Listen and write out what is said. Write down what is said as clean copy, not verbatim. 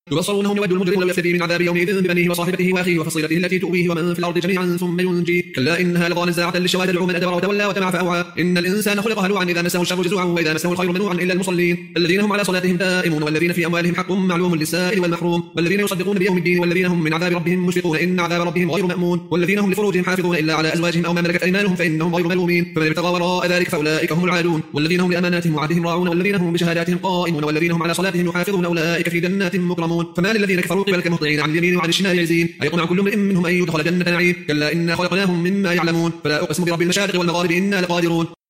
يبصرونهم يود المجرم لو يفتدي من عذاب يومئذ ببنيه وصاحبته واخيه وفصيلته التي تؤويه ومن في الارض جميعا ثم ينجيه كلا انها لظى نزاعة للشوى تدعو من ادبر وتولى وجمع فاوعى ان الانسان خلق هلوعا اذا مسه الشر جزوعا واذا مسه الخير منوعا الا المصلين الذين هم على صلاتهم دائمون والذين في اموالهم حق معلوم للسائل والمحروم والذين يصدقون بيوم الدين والذين هم من عذاب ربهم مشفقون ان عذاب ربهم غير مأمون والذين هم لفروجهم حافظون الا على ازواجهم او ما ملكت ايمانهم فانهم غير ملومين فمن ابتغى وراء ذلك فاولئك هم العادون والذين هم لاماناتهم وعهدهم راعون والذين هم بشهاداتهم قائمون والذين هم على صلاتهم يحافظون اولئك في جنات مكرمون فما للذين كفروا قبلك مهطعين عن اليمين وعن الشمال يعزين أيطمع كل امرئ منهم أن يدخل جنة نعيم كلا إنا خلقناهم مما يعلمون فلا أقسم برب المشارق والمغارب إنا لقادرون